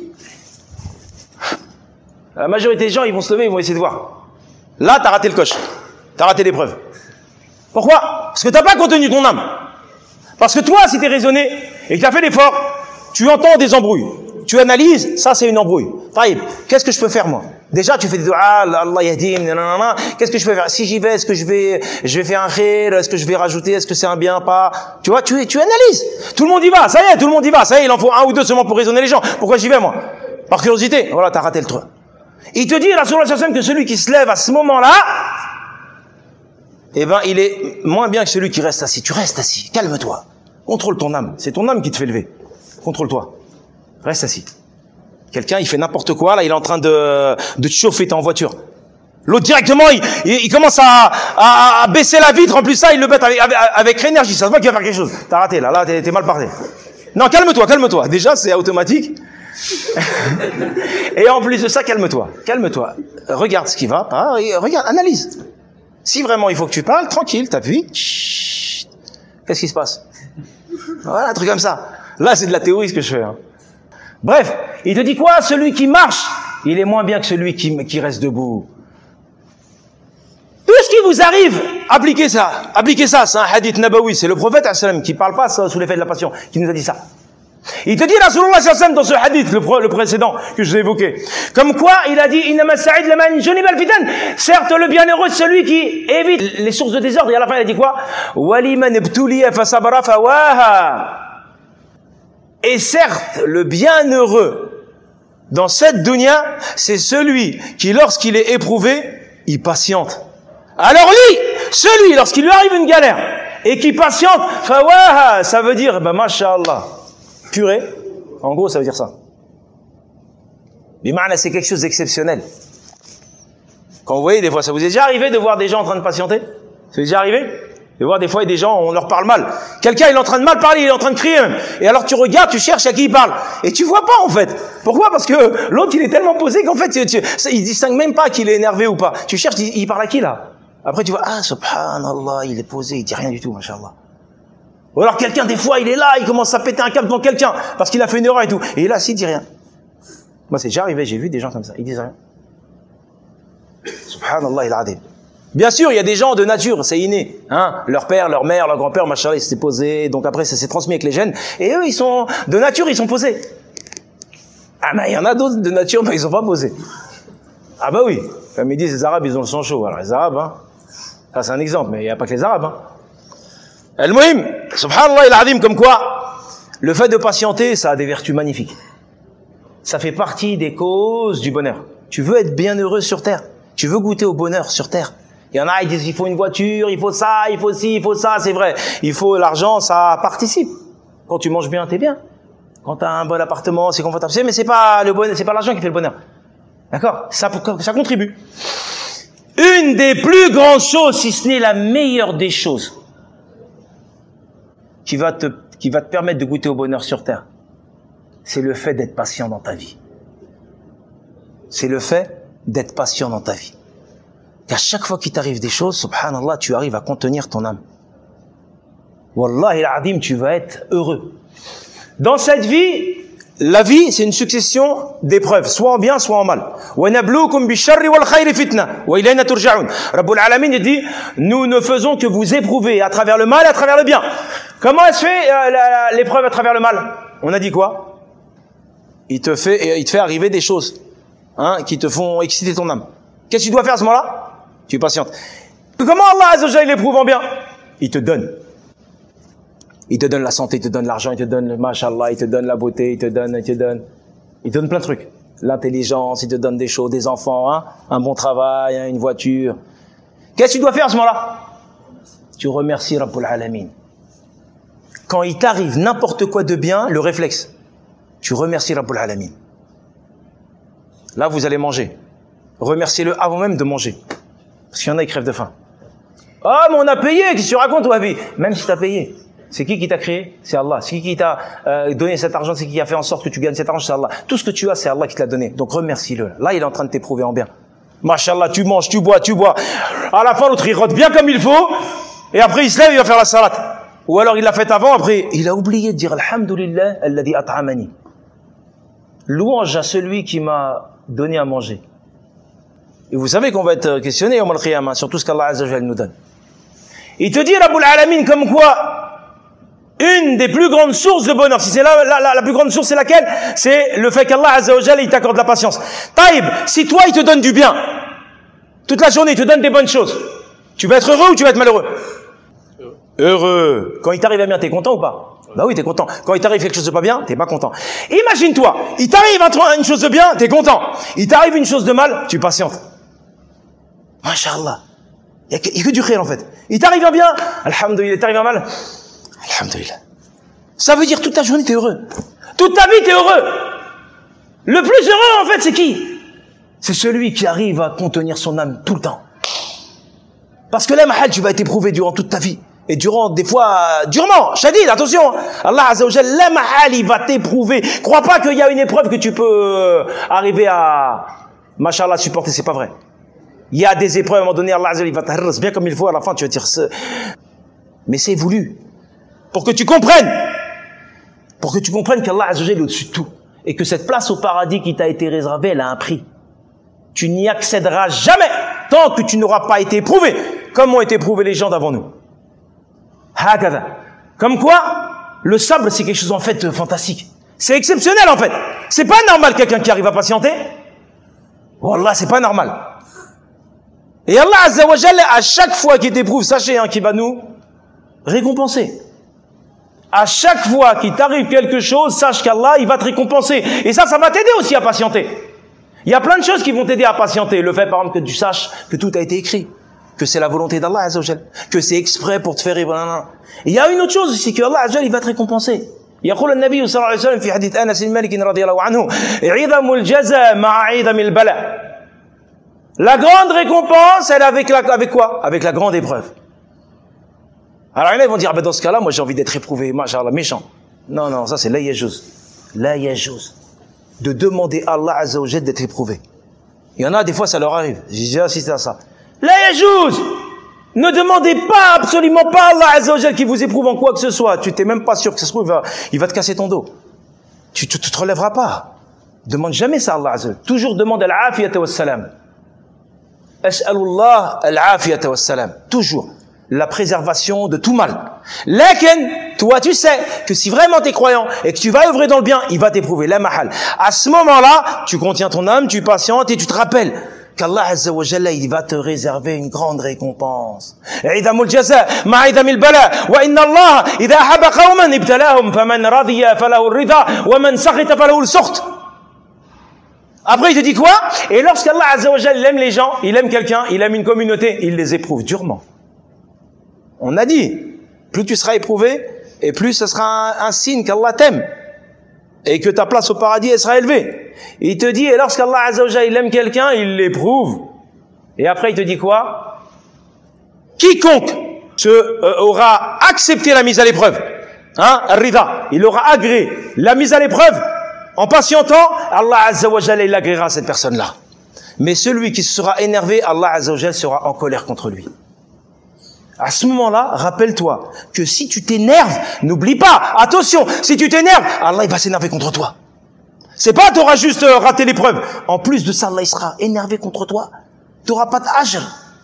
La majorité des gens, ils vont se lever, ils vont essayer de voir. Là, t'as raté le coche. T'as raté l'épreuve. Pourquoi? Parce que t'as pas contenu ton âme. Parce que toi, si t'es raisonné et que t'as fait l'effort, tu entends des embrouilles. Tu analyses, ça c'est une embrouille. Taïb, qu'est-ce que je peux faire moi? Déjà, tu fais des doigts, Allah yahdim, nanana. Qu'est-ce que je peux faire? Si j'y vais, est-ce que je vais, je vais faire un khir? Est-ce que je vais rajouter? Est-ce que c'est un bien, pas? Tu vois, tu, tu analyses. Tout le monde y va, ça y est, tout le monde y va. Ça y est, il en faut un ou deux seulement pour raisonner les gens. Pourquoi j'y vais moi? Par curiosité. Voilà, t'as raté le truc. Il te dit, Rasulullah sallallahu alayhi wa sallam, que celui qui se lève à ce moment-là, eh ben, il est moins bien que celui qui reste assis. Tu restes assis. Calme-toi. Contrôle ton âme. C'est ton âme qui te fait lever. Contrôle-toi. Reste assis. Quelqu'un, il fait n'importe quoi, là, il est en train de, de te chauffer, t'es en voiture. L'autre, directement, il, il, il commence à, à, à baisser la vitre, en plus ça, il le bête avec, avec, avec énergie. Ça se voit qu'il va faire quelque chose. T'as raté, là, là, t'es, t'es mal parti. Non, calme-toi, calme-toi. Déjà, c'est automatique. Et en plus de ça, calme-toi. Calme-toi. Regarde ce qui va pas, regarde, analyse. Si vraiment il faut que tu parles, tranquille, t'appuies. Chut. Qu'est-ce qui se passe? Voilà, un truc comme ça. Là, c'est de la théorie ce que je fais. Hein. Bref, il te dit quoi? Celui qui marche, il est moins bien que celui qui, qui reste debout. Tout ce qui vous arrive, appliquez ça. Appliquez ça, c'est un hadith nabawi. C'est le prophète sallam qui parle pas sous l'effet de la passion, qui nous a dit ça. Il te dit, Rasulullah sallam dans ce hadith, le, le précédent que je vous ai évoqué. Comme quoi, il a dit, Innama sa'id laman junib al-fitan. Certes, le bienheureux, celui qui évite les sources de désordre. Et à la fin, il a dit quoi? Waliman ibtuliya fasabara fawaha. Et certes, le bienheureux dans cette dunya, c'est celui qui, lorsqu'il est éprouvé, il patiente. Alors lui, celui, lorsqu'il lui arrive une galère, et qui patiente, fawaha, ça veut dire, bah, masha'Allah, purée. En gros, ça veut dire ça. Bima'na, c'est quelque chose d'exceptionnel. Quand vous voyez, des fois, ça vous est déjà arrivé de voir des gens en train de patienter? Ça vous est déjà arrivé? De voir des fois des gens, on leur parle mal. Quelqu'un, il est en train de mal parler, il est en train de crier même. Et alors tu regardes, tu cherches à qui il parle. Et tu vois pas en fait. Pourquoi? Parce que l'autre, il est tellement posé qu'en fait, tu, tu, il distingue même pas qu'il est énervé ou pas. Tu cherches, il, il parle à qui là? Après tu vois, ah subhanallah, il est posé, il dit rien du tout, machallah. Ou alors quelqu'un, des fois, il est là, il commence à péter un câble devant quelqu'un, parce qu'il a fait une erreur et tout. Et là, s'il dit rien. Moi, c'est déjà arrivé, j'ai vu des gens comme ça, ils disent rien. Subhanallah, il a adé. Bien sûr, il y a des gens de nature, c'est inné, hein. Leur père, leur mère, leur grand-père, machallah, ils s'étaient posés, donc après ça s'est transmis avec les gènes, et eux, ils sont, de nature, ils sont posés. Ah, mais il y en a d'autres de nature, mais ils sont pas posés. Ah bah oui. Comme ils disent, les Arabes, ils ont le sang chaud. Alors les Arabes, hein. Ça c'est un exemple, mais il n'y a pas que les Arabes, hein. Al-Muhim, subhanallah il-Azim, comme quoi, le fait de patienter, ça a des vertus magnifiques. Ça fait partie des causes du bonheur. Tu veux être bien heureux sur terre. Tu veux goûter au bonheur sur terre. Il y en a, ils disent, il faut une voiture, il faut ça, il faut ci, il faut ça, c'est vrai. Il faut l'argent, ça participe. Quand tu manges bien, t'es bien. Quand t'as un bon appartement, c'est confortable. Mais c'est pas le bonheur, c'est pas l'argent qui fait le bonheur. D'accord? Ça, ça contribue. Une des plus grandes choses, si ce n'est la meilleure des choses, qui va te, qui va te permettre de goûter au bonheur sur terre, c'est le fait d'être patient dans ta vie. C'est le fait d'être patient dans ta vie. Qu'à chaque fois qu'il t'arrive des choses, subhanallah, tu arrives à contenir ton âme. Wallahi al-Azim, tu vas être heureux. Dans cette vie, la vie, c'est une succession d'épreuves, soit en bien, soit en mal. وَنَبْلُوكُمْ بِالشَّرِّ وَالْخَيْرِ فِتْنَةً وَإِلَيْنَا تُرْجَعُونَ. Rabbul Alamin, il dit, nous ne faisons que vous éprouver à travers le mal et à travers le bien. Comment elle se fait euh, l'épreuve à travers le mal? On a dit quoi? Il te fait, il te fait arriver des choses, hein, qui te font exciter ton âme. Qu'est-ce que tu dois faire à ce moment-là? Tu patientes. Comment Allah Azza wa Jalla l'éprouve en bien? Il te donne. Il te donne la santé, il te donne l'argent, il te donne le mashallah, il te donne la beauté, il te donne, il te donne, il te donne plein de trucs. L'intelligence, il te donne des choses, des enfants, hein, un bon travail, hein, une voiture. Qu'est-ce que tu dois faire à ce moment-là? Tu remercies Rabbul Alamin. Quand il t'arrive n'importe quoi de bien, le réflexe, tu remercies Rabbul Alamin. Là, vous allez manger. Remerciez-le avant même de manger. Parce qu'il y en a qui crèvent de faim. Ah, mais on a payé, qu'est-ce que tu racontes, Wahabi? Même si tu as payé. C'est qui qui t'a créé? C'est Allah. C'est qui qui t'a euh, donné cet argent? C'est qui qui a fait en sorte que tu gagnes cet argent? C'est Allah. Tout ce que tu as, c'est Allah qui te l'a donné. Donc remercie-le. Là, il est en train de t'éprouver en bien. Mashallah, tu manges, tu bois, tu bois. À la fin, l'autre, il rote bien comme il faut. Et après, il se lève, il va faire la salate. Ou alors, il l'a fait avant, après, il a oublié de dire Alhamdulillah, alladhi at'amani. Louange à celui qui m'a donné à manger. Et vous savez qu'on va être questionné au Mal-Qiyamah sur tout ce qu'Allah Azza wa Jalla nous donne. Il te dit, Rabbul Alamin, comme quoi, une des plus grandes sources de bonheur, si c'est la, la, la, la plus grande source, c'est laquelle? C'est le fait qu'Allah Azza wa Jalla, il t'accorde la patience. Taïb, si toi, il te donne du bien, toute la journée, il te donne des bonnes choses, tu vas être heureux ou tu vas être malheureux? Heureux. Quand il t'arrive à bien, t'es content ou pas? Bah oui, t'es content. Quand il t'arrive quelque chose de pas bien, t'es pas content. Imagine-toi, il t'arrive une chose de bien, t'es content. Il t'arrive une chose de mal, tu patientes. Masha'Allah. Il n'y a, a que du khir en fait. Il t'arrive un bien, alhamdoulilah, il t'arrive un mal, alhamdoulilah. Ça veut dire toute ta journée t'es heureux. Toute ta vie t'es heureux. Le plus heureux en fait c'est qui? C'est celui qui arrive à contenir son âme tout le temps. Parce que là, mahal, tu vas être éprouvé durant toute ta vie. Et durant, des fois, durement, shadid, attention, Allah Azza wa Jalla, la mahal, il va t'éprouver. Crois pas qu'il y a une épreuve que tu peux arriver à, mashallah, supporter, c'est pas vrai. Il y a des épreuves, à un moment donné, Allah Azza wa Jalla, il va t'arrêter bien comme il faut, à la fin, tu vas dire, mais c'est voulu. Pour que tu comprennes. Pour que tu comprennes qu'Allah Azza wa Jalla est au-dessus de tout. Et que cette place au paradis qui t'a été réservée, elle a un prix. Tu n'y accéderas jamais tant que tu n'auras pas été éprouvé, comme ont été éprouvés les gens d'avant nous. Hakada. Comme quoi, le sabre, c'est quelque chose en fait fantastique. C'est exceptionnel en fait. C'est pas normal quelqu'un qui arrive à patienter. Wallah, c'est pas normal. Et Allah Azza wa Jalla, à chaque fois qu'il t'éprouve, sachez hein, qu'il va nous récompenser. À chaque fois qu'il t'arrive quelque chose, sache qu'Allah, il va te récompenser. Et ça, ça va t'aider aussi à patienter. Il y a plein de choses qui vont t'aider à patienter. Le fait, par exemple, que tu saches que tout a été écrit. Que c'est la volonté d'Allah Azza wa Jalla. Que c'est exprès pour te faire... Il y a une autre chose aussi, que Allah Azza wa Jalla, il va te récompenser. يقول النبي صلى الله عليه وسلم في حديث أنس بن مالك رضي الله عنه عظم الجزاء مع عظم البلاء. La grande récompense, elle est avec, la, avec quoi? Avec la grande épreuve. Alors il y en a, ils vont dire, ah ben dans ce cas-là, moi j'ai envie d'être éprouvé, machallah, méchant. Non, non, ça c'est la yajouz. La yajouz. De demander à Allah Azza wa Jalla d'être éprouvé. Il y en a, des fois, ça leur arrive. J'ai déjà assisté à ça. La yajouz! Ne demandez pas, absolument pas à Allah Azza wa Jalla qui vous éprouve en quoi que ce soit. Tu t'es même pas sûr que ça se trouve, il va, il va te casser ton dos. Tu ne te, te relèveras pas. Demande jamais ça à Allah Azza wa Jalla. Toujours demande al-afiyata wa salam. As'alullah al-afiyata wa salam. Toujours. La préservation de tout mal. Lakin, toi, tu sais que si vraiment tu es croyant et que tu vas œuvrer dans le bien, il va t'éprouver, la mahal. À ce moment-là, tu contiens ton âme, tu patientes et tu te rappelles qu'Allah Azza wa Jalla, il va te réserver une grande récompense. Idamul jaza ma idamil bala wa inna Allah idha ahaba qauman ibtalahum faman radiya falahu ar-ridha wa man sakhita falahu al-sukht. Après il te dit quoi? Et lorsqu'Allah Azza wa Jalla aime les gens, il aime quelqu'un, il aime une communauté, il les éprouve durement. On a dit, plus tu seras éprouvé et plus ce sera un, un signe qu'Allah t'aime et que ta place au paradis elle sera élevée. Il te dit, et lorsqu'Allah Azza wa Jalla il aime quelqu'un, il l'éprouve. Et après il te dit quoi? Quiconque se, euh, aura accepté la mise à l'épreuve, hein, Rida, il aura agréé la mise à l'épreuve en patientant, Allah Azza wa Jalla il agréera à cette personne-là. Mais celui qui sera énervé, Allah Azza wa Jalla sera en colère contre lui. À ce moment-là, rappelle-toi que si tu t'énerves, n'oublie pas, attention, si tu t'énerves, Allah il va s'énerver contre toi. C'est pas tu auras juste raté l'épreuve. En plus de ça, Allah il sera énervé contre toi. Tu n'auras pas de ajr.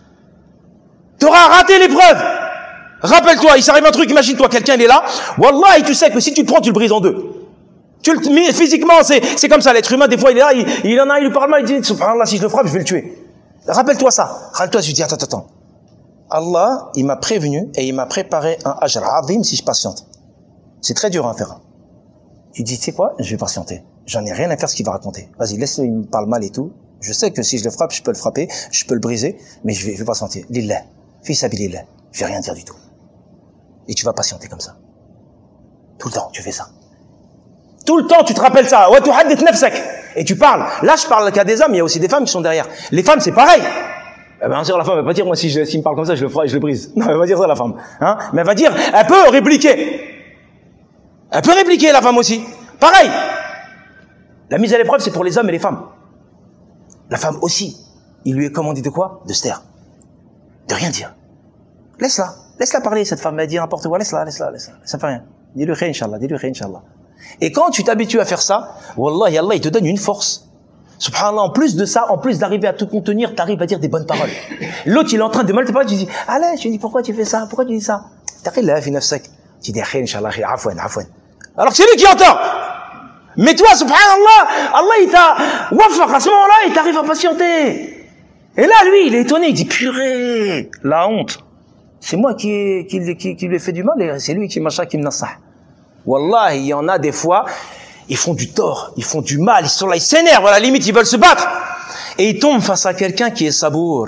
Tu auras raté l'épreuve. Rappelle-toi, il s'arrive un truc, imagine-toi, quelqu'un il est là. Wallah, et tu sais que si tu le prends, tu le brises en deux. Tu le, physiquement, c'est, c'est comme ça, l'être humain, des fois il est là, il, il en a, il lui parle mal, il dit, subhanallah, si je le frappe, je vais le tuer. Rappelle-toi ça. Rappelle-toi, tu dis, attends, attends. Allah, il m'a prévenu et il m'a préparé un ajr azim si je patiente. C'est très dur à faire. Tu dis, tu sais quoi, je vais patienter. J'en ai rien à faire ce qu'il va raconter. Vas-y, laisse-le, il me parle mal et tout. Je sais que si je le frappe, je peux le frapper, je peux le briser, mais je vais, je vais patienter. Lillah, fils abilillah, je vais rien dire du tout. Et tu vas patienter comme ça. Tout le temps, tu fais ça. Tout le temps, tu te rappelles ça. Wa tuhaddith nafsak. Et tu parles. Là, je parle qu'à des hommes, il y a aussi des femmes qui sont derrière. Les femmes, c'est pareil. Eh bien sûr, la femme, elle va pas dire, moi, si je, s'il me parle comme ça, je le ferai, je le brise. Non, elle va dire ça, la femme. Hein? Mais elle va dire, elle peut répliquer. Elle peut répliquer, la femme aussi. Pareil. La mise à l'épreuve, c'est pour les hommes et les femmes. La femme aussi. Il lui est commandé de quoi? De se taire. De rien dire. Laisse-la. Laisse-la parler, cette femme. Elle dit n'importe quoi. Laisse-la, laisse-la, laisse-la. Ça fait rien. Dis-lui rien, Inch'Allah. Dis-lui rien, Inch'Allah. Et quand tu t'habitues à faire ça, Wallah, Allah, il te donne une force. Subhanallah, en plus de ça, en plus d'arriver à tout contenir, t'arrives à dire des bonnes paroles. L'autre, il est en train de mal te parler, tu dis, allez, je lui dis, pourquoi tu fais ça? Pourquoi tu dis ça? Taqillah fi nafsak. Tu dis, khayr, Inch'Allah, khayr, afwan, afwan. Alors que c'est lui qui entend. Mais toi, subhanallah, Allah, il t'a, wafaq, à ce moment-là, il t'arrive à patienter. Et là, lui, il est étonné, il dit, purée, la honte. C'est moi qui, qui, qui, qui lui ai fait du mal, et c'est lui qui m'a qui me nassah. Wallah, il y en a des fois, ils font du tort, ils font du mal, ils sont là, ils s'énervent, à la limite, ils veulent se battre. Et ils tombent face à quelqu'un qui est sabour.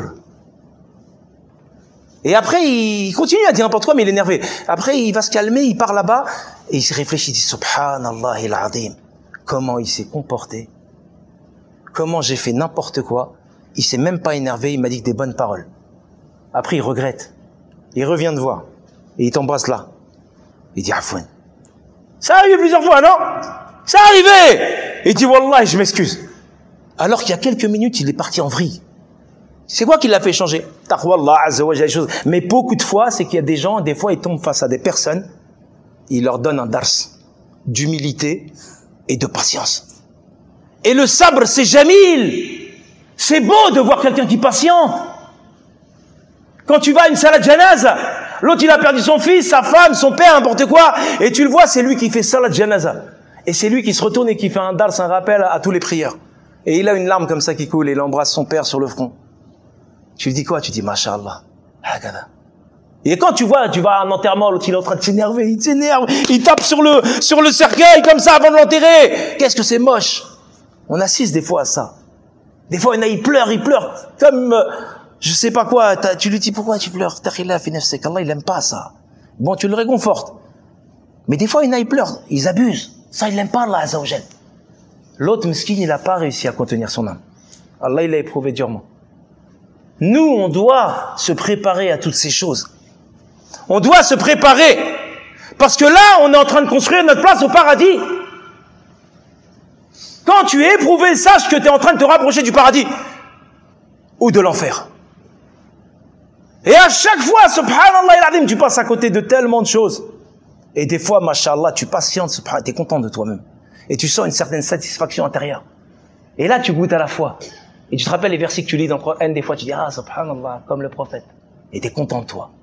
Et après, il continue à dire n'importe quoi, mais il est énervé. Après, il va se calmer, il part là-bas, et il se réfléchit, il dit, subhanallah il-azim, comment il s'est comporté, comment j'ai fait n'importe quoi, il s'est même pas énervé, il m'a dit que des bonnes paroles. Après, il regrette. Il revient te voir, et il t'embrasse là. Il dit, afouane. Ça arrive plusieurs fois, non? Ça arrivé! Et il dit, wallah, je m'excuse. Alors qu'il y a quelques minutes, il est parti en vrille. C'est quoi qui l'a fait changer? Taqwa Allah, azza wa jalla, choses. Mais beaucoup de fois, c'est qu'il y a des gens, des fois, ils tombent face à des personnes, ils leur donnent un dars d'humilité et de patience. Et le sabre, c'est jamil. C'est beau de voir quelqu'un qui patiente. Quand tu vas à une salade janaza, l'autre il a perdu son fils, sa femme, son père, n'importe quoi, et tu le vois, c'est lui qui fait salade janaza. Et c'est lui qui se retourne et qui fait un dars, un rappel à tous les prières. Et il a une larme comme ça qui coule et il embrasse son père sur le front. Tu lui dis quoi? Tu dis, Masha'Allah. Et quand tu vois, tu vas à un enterrement, l'autre il est en train de s'énerver, il s'énerve, il tape sur le, sur le cercueil comme ça avant de l'enterrer. Qu'est-ce que c'est moche. On assiste des fois à ça. Des fois, il y en a, il pleure, il pleure, comme, euh, je sais pas quoi, tu lui dis pourquoi tu pleures? Takhillah fi nafsik, Allah il aime pas ça. Bon, tu le réconfortes. Mais des fois, il y en a, ils pleurent, ils abusent. Ça, il l'aime pas, Allah Azza wa Jal. L'autre miskin, il a pas réussi à contenir son âme. Allah, il l'a éprouvé durement. Nous, on doit se préparer à toutes ces choses. On doit se préparer. Parce que là, on est en train de construire notre place au paradis. Quand tu es éprouvé, sache que tu es en train de te rapprocher du paradis. Ou de l'enfer. Et à chaque fois, subhanallah il-azim, tu passes à côté de tellement de choses. Et des fois, mashallah, tu patientes, subhanallah, tu es content de toi-même. Et tu sens une certaine satisfaction intérieure. Et là, tu goûtes à la foi. Et tu te rappelles les versets que tu lis dans le Coran, des fois, tu dis, ah, subhanallah, comme le prophète. Et tu es content de toi.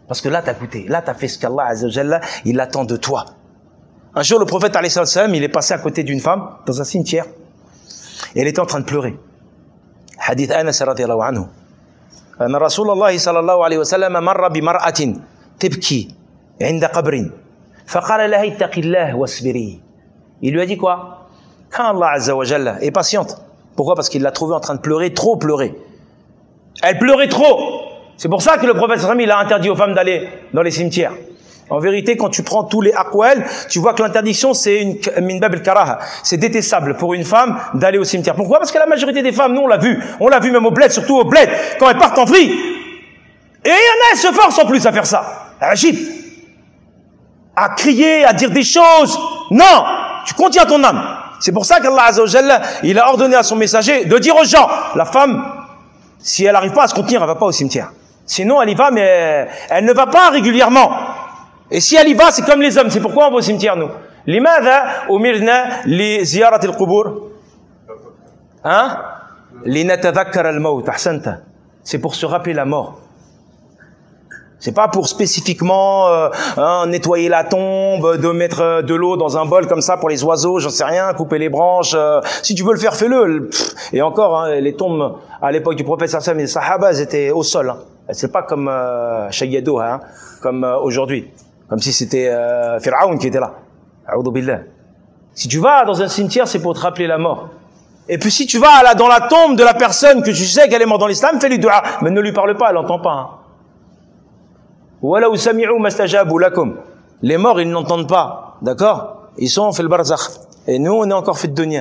Parce que là, t'as goûté. Là, t'as fait ce qu'Allah Azza wa Jalla, il attend de toi. Un jour, le prophète, alayhi salam, il est passé à côté d'une femme, dans un cimetière. Et elle était en train de pleurer. Hadith Anas radiyallahu anhu. أن رسول الله صلى الله عليه وسلم مر بمرأة تبكي عند قبر فقال لها اتق الله واصبري. Il lui a dit quoi? Quand Allah Azza wa Jalla est patiente. Pourquoi? Parce qu'il l'a trouvée en train de pleurer, trop pleurer. Elle pleurait trop. C'est pour ça que le prophète sallallahu alayhi wa sallam, il a interdit aux femmes d'aller dans les cimetières. En vérité, quand tu prends tous les aqwal, tu vois que l'interdiction, c'est une min bab al-karaha. C'est détestable pour une femme d'aller au cimetière. Pourquoi? Parce que la majorité des femmes, nous, on l'a vu. On l'a vu même au bled, surtout au bled, quand elles partent en vrille. Et il y en a, elles se forcent en plus à faire ça. Agite. À crier, à dire des choses. Non! Tu contiens ton âme. C'est pour ça qu'Allah Azza wa Jalla, il a ordonné à son messager de dire aux gens, la femme, si elle n'arrive pas à se contenir, elle va pas au cimetière. Sinon, elle y va, mais elle ne va pas régulièrement. Et si elle y va, c'est comme les hommes. C'est pourquoi on va au cimetière, nous. لماذا أمرنا لزيارة القبور؟ Hein? لنتذكر الموت. أحسنت. C'est pour se rappeler la mort. C'est pas pour spécifiquement euh, hein, nettoyer la tombe, de mettre de l'eau dans un bol comme ça pour les oiseaux, j'en sais rien, couper les branches. Euh, si tu veux le faire, fais-le. Et encore, hein, les tombes à l'époque du prophète sallallahu alayhi wa sallam, les sahaba, elles étaient au sol. Hein. C'est pas comme euh, Shayyado, hein, comme euh, aujourd'hui. Comme si c'était euh, Pharaon qui était là. A'udhu billah. Si tu vas dans un cimetière, c'est pour te rappeler la mort. Et puis si tu vas là dans la tombe de la personne que tu sais qu'elle est morte dans l'islam, fais-lui dua. Mais ne lui parle pas, elle n'entend pas. Hein. Les morts, ils n'entendent pas. D'accord? Ils sont fait le barzakh. Et nous, on est encore fait de dunya.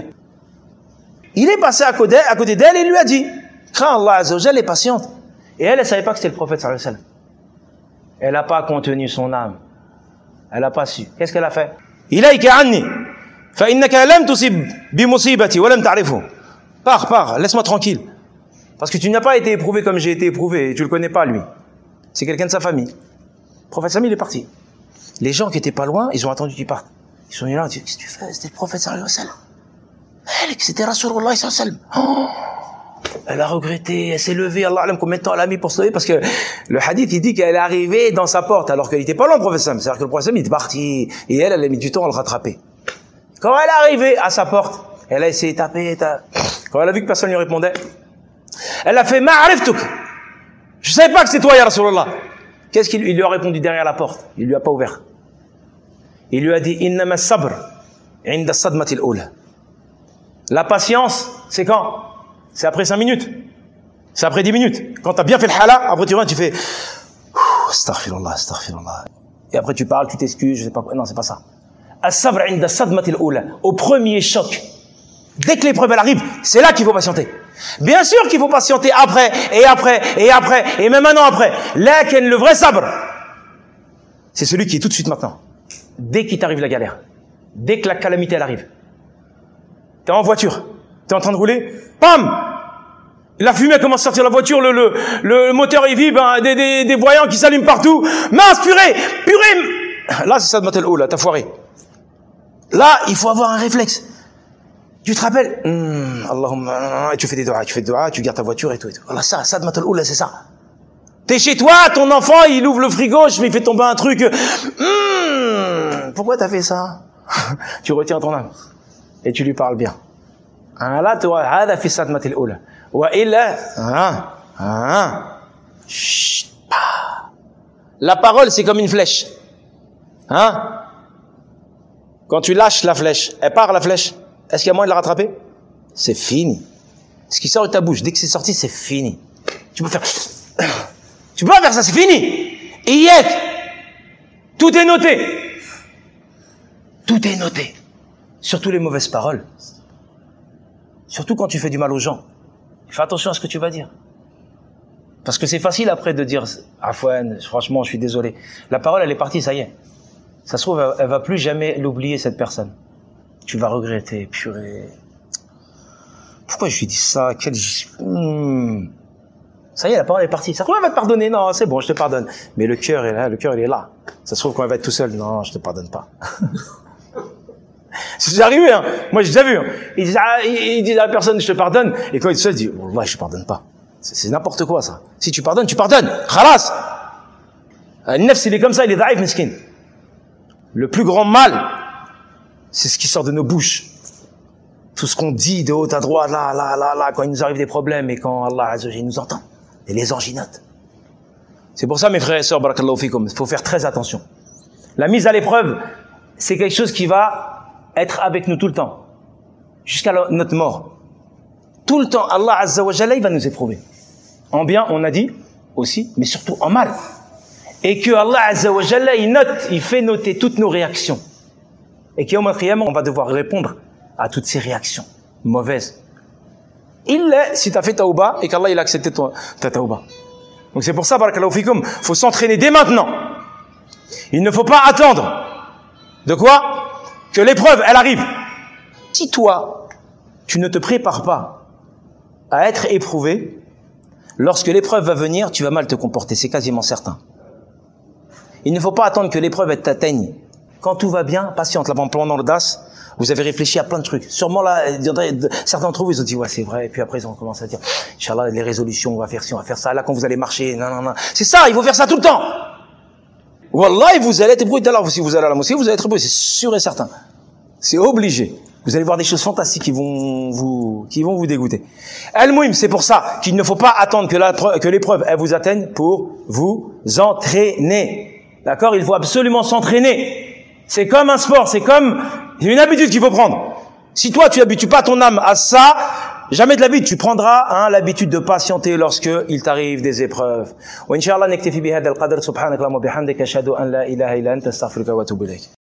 Il est passé à côté, à côté d'elle et il lui a dit, crains Allah Azza wa Jalla, est patiente. Et elle, elle savait pas que c'était le prophète sallallahu alayhi wa sallam. Elle n'a pas contenu son âme. Elle n'a pas su. Qu'est-ce qu'elle a fait? Ilayka anni, fa innaka lam tusib bi musibati wa lam ta'rifu. Pars, pars, laisse-moi tranquille. Parce que tu n'as pas été éprouvé comme j'ai été éprouvé, et tu le connais pas, lui. C'est quelqu'un de sa famille. Le prophète Sami, il est parti. Les gens qui étaient pas loin, ils ont attendu qu'il parte. Ils sont venus là, ils ont dit, qu'est-ce que tu fais? C'était le prophète sallallahu alayhi wa sallam. Elle, c'était Rasulullah sallallahu alayhi wa sallam. Oh, elle a regretté, elle s'est levée, Allah alam combien de temps elle a mis pour se lever, parce que le hadith, il dit qu'elle est arrivée dans sa porte, alors qu'elle était pas loin, le prophète Sam. C'est-à-dire que le prophète Sam, il était parti, et elle, elle a mis du temps à le rattraper. Quand elle est arrivée à sa porte, elle a essayé de taper, taper. Quand elle a vu que personne lui répondait, elle a fait, ma'ariftuk. Je savais pas que c'est toi, ya Rasulullah. Qu'est-ce qu'il lui a répondu derrière la porte? Il lui a pas ouvert. Il lui a dit, innama sabr, inda sadmatil ula. La patience, c'est quand? C'est après cinq minutes. C'est après dix minutes. Quand tu as bien fait le hala, après tu reviens, tu fais astaghfirullah, astaghfirullah. Et après tu parles, tu t'excuses, je sais pas quoi. Non, c'est pas ça. As-sabr 'inda sadmatil ula. Au premier choc. Dès que l'épreuve elle arrive, c'est là qu'il faut patienter. Bien sûr qu'il faut patienter après, et après, et après, et même un an après. Là, qu'est le vrai sabre, c'est celui qui est tout de suite maintenant. Dès qu'il t'arrive la galère. Dès que la calamité elle arrive. T'es en voiture. T'es en train de rouler, pam! La fumée commence à sortir de la voiture, le, le, le moteur il vibre, hein, des, des, des voyants qui s'allument partout. Mince, purée! Purée! Là, c'est ça de matel haut, là, t'as foiré. Là, il faut avoir un réflexe. Tu te rappelles? Hum, Allahumma, et tu fais des doigts, tu fais des doigts, tu gardes ta voiture et tout. Et tout. Voilà, ça, ça de matel haut, là, c'est ça. T'es chez toi, ton enfant, il ouvre le frigo, je lui fais tomber un truc. Hum, pourquoi t'as fait ça? Tu retiens ton âme. Et tu lui parles bien. لا تو هذا في صدمة الأولى وإلا ها ها la parole c'est comme une flèche hein quand tu lâches la flèche elle part la flèche est-ce qu'il y a moyen de la rattraper? C'est fini. Ce qui sort de ta bouche dès que c'est sorti c'est fini. Tu peux faire tu peux pas faire ça, c'est fini. Iyek, tout est noté, tout est noté, surtout les mauvaises paroles. Surtout quand tu fais du mal aux gens. Fais attention à ce que tu vas dire. Parce que c'est facile après de dire « Afouane, franchement, je suis désolé. » La parole, elle est partie, ça y est. Ça se trouve, elle, elle va plus jamais l'oublier, cette personne. Tu vas regretter, purée. Pourquoi je lui dis ça? Quel... Hmm. Ça y est, la parole est partie. Ça se trouve, elle va te pardonner. Non, c'est bon, je te pardonne. Mais le cœur est là, le cœur, il est là. Ça se trouve, quand elle va être tout seul. Non, je te pardonne pas. C'est déjà arrivé, hein. Moi, j'ai déjà vu. Hein. Il dit, ah, il dit à la personne, je te pardonne. Et quand il se dit, Wallah, je te pardonne pas. C'est, c'est n'importe quoi, ça. Si tu pardonnes, tu pardonnes. Khalas. Le nefs, il est comme ça, il est daïf, miskin. Le plus grand mal, c'est ce qui sort de nos bouches. Tout ce qu'on dit de haut à droite, là, là, là, là, quand il nous arrive des problèmes et quand Allah Azza wa Jalla nous entend. Et les anges y notent. C'est pour ça, mes frères et sœurs, barakallahu fikum, il faut faire très attention. La mise à l'épreuve, c'est quelque chose qui va être avec nous tout le temps. Jusqu'à notre mort. Tout le temps, Allah Azza wa Jalla, il va nous éprouver. En bien, on a dit aussi, mais surtout en mal. Et que Allah Azza wa Jalla, il note, il fait noter toutes nos réactions. Et qu'au Qiyamah, on va devoir répondre à toutes ces réactions mauvaises. Il est, si tu as fait taouba, et qu'Allah il a accepté ton, ta taouba. Donc c'est pour ça, barakallahu fikum, faut s'entraîner dès maintenant. Il ne faut pas attendre. De quoi? Que l'épreuve, elle arrive. Si toi, tu ne te prépares pas à être éprouvé, lorsque l'épreuve va venir, tu vas mal te comporter, c'est quasiment certain. Il ne faut pas attendre que l'épreuve elle t'atteigne. Quand tout va bien, patiente. Là, pendant le D A S, vous avez réfléchi à plein de trucs. Sûrement là, certains d'entre vous, ils ont dit, ouais, c'est vrai. Et puis après, ils ont commencé à dire, Inch'Allah, les résolutions, on va faire ci, on va faire ça. Là, quand vous allez marcher, non, non, non. C'est ça, il faut faire ça tout le temps. Wallah, vous allez être ébrouillé. Alors, si vous allez à la mosquée, vous allez être ébrouillé. C'est sûr et certain. C'est obligé. Vous allez voir des choses fantastiques qui vont vous, qui vont vous dégoûter. Al-Muhim, c'est pour ça qu'il ne faut pas attendre que la, que l'épreuve, elle vous atteigne pour vous entraîner. D'accord? Il faut absolument s'entraîner. C'est comme un sport, c'est comme une habitude qu'il faut prendre. Si toi, tu habitues pas ton âme à ça, jamais de la vie, tu prendras hein, l'habitude de patienter lorsque il t'arrive des épreuves. Wa inshallah naktafi bi hadha al-qadr subhanaka wa bihamdika ashhadu an la ilaha illa anta astaghfiruka wa atubu ilayk.